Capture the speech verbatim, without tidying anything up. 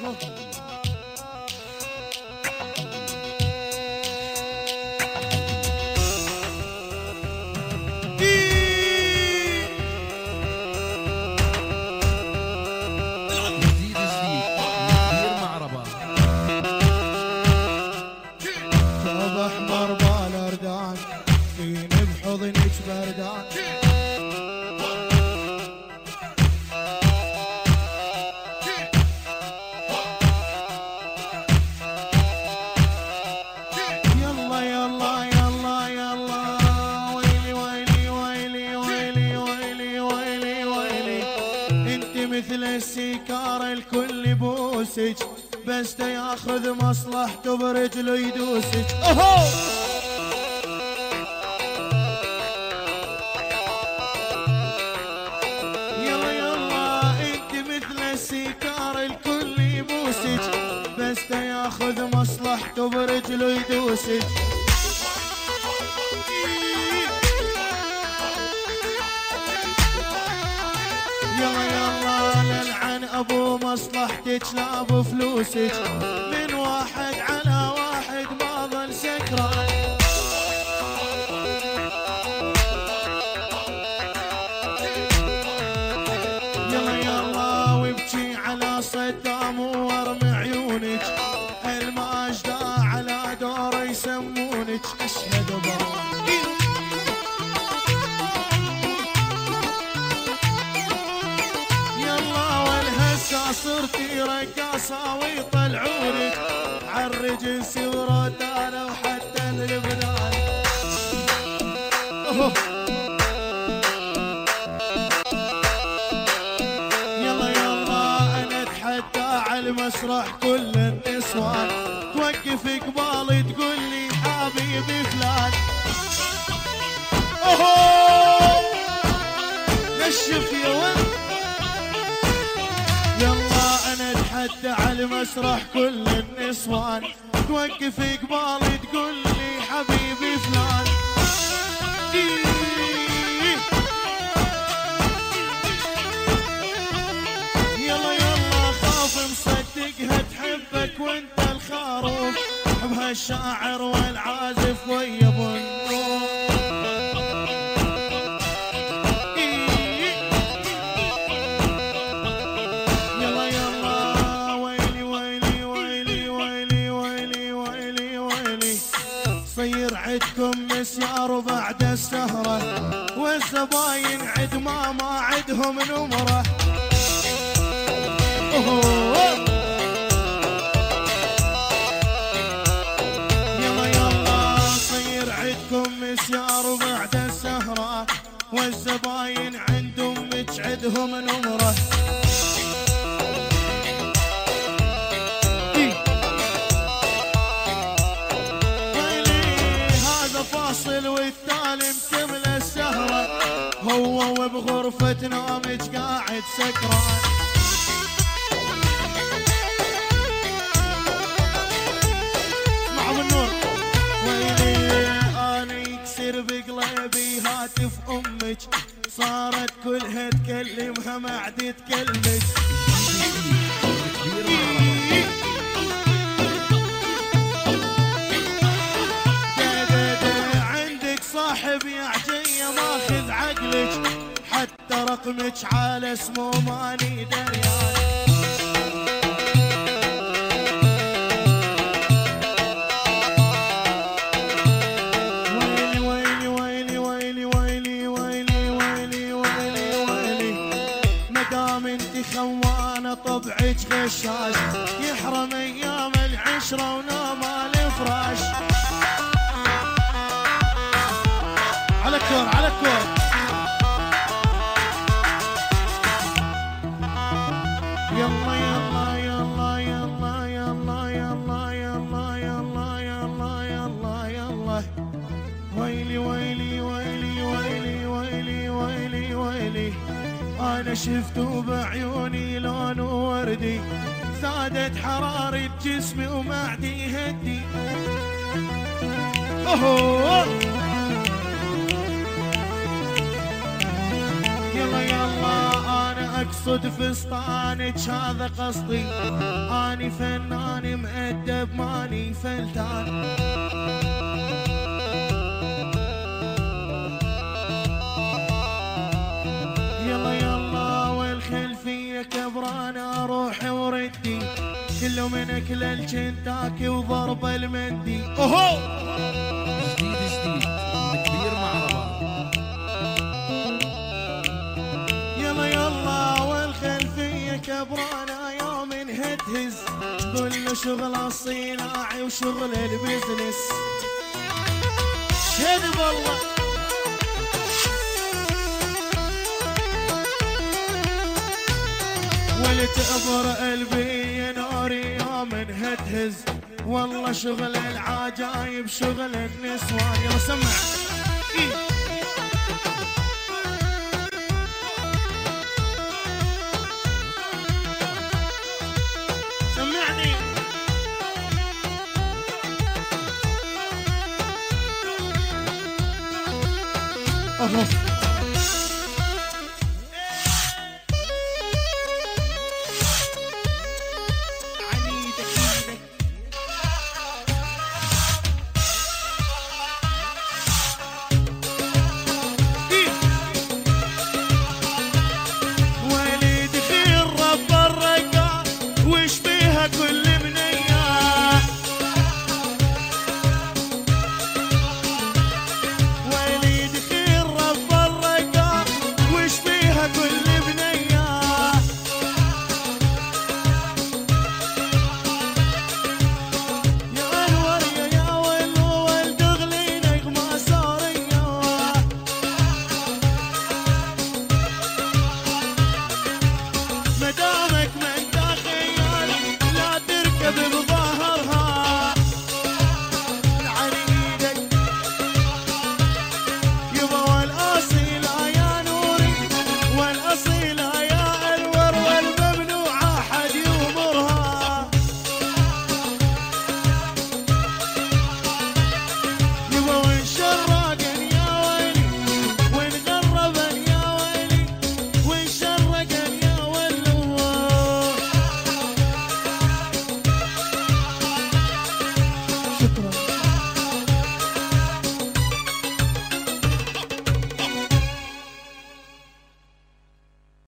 بس ياخذ مصلحته برجله يدوسك. اوهو يلا يلا انت مثل السيكار الكل يبوسك، بس ياخذ مصلحته برجله يدوسك. يلا يلا للعن ابو مصلحتك لا ابو فلوسك، من واحد على واحد ما ظل سكران. يلا يلا وابكي على صدام وارمي عيونك، الماجدة على دور يسمونك. اشهد بالله صرتي رقاصة ويطلعونك عالرجس وروتانا وحتى اللبنان. يلا يلا انا اتحدى عالمسرح كل النسوان، توقف قبالي تقول لي حبيبي فلان. اوهو نشف يا ولد. يلا انا اتحدى على المسرح كل النسوان، توقف قبالي تقول لي حبيبي فلان. يلا يلا خاف مصدقها تحبك وانت الخروف، بهالشاعر والعازف ويا ابو النور. صير عدكم مسيار بعد السهرة، والزباين عد ما ما عدهم نمرة. يلا يلا صير عدكم مسيار بعد السهرة، والزباين عندهم عدهم نمرة. فاصل والتالي مكمل السهرة، هو وبغرفة نومك قاعد سكران. اسمعوا بالنور. ويلي انا يكسر بقلبي هاتف امك، صارت كلها تكلمها ما عاد تكلمك. صاحب يا عجية ماخذ عقلك، حتى رقمك على اسمه ماني دريان. ويلي ويلي ويلي ويلي ويلي ويلي ويلي ويلي، مدام انت خوانة طبعك غشاش، يحرم ايام العشرة ونام الفراش. على الكور على الكور. يلا يلا يلا يلا يلا يلا يلا يلا يلا يلا يلا. ويلي ويلي ويلي ويلي ويلي ويلي ويلي، انا شفته بعيوني لون وردي، زادت حرارة جسمي ومعدي يهدي. اوه يلا يلا انا اقصد فستانك هذا قصدي، اني فنان مؤدب ماني فلتان. يلا يلا والخلفية كبرانة روحي وردي، كله من اكل الكنتاكي وضرب المندي. اوهو جديد جديد من كبير مع رباب. يلا يلا والخلفية كبرانة يوم هتهز، كل شغل الصناعي وشغل البزنس. شد والله ولتقبر قلبي ناري يوم هتهز، والله شغل العجايب شغل النسوان. يلا سمع إيه؟ سمعني أوه.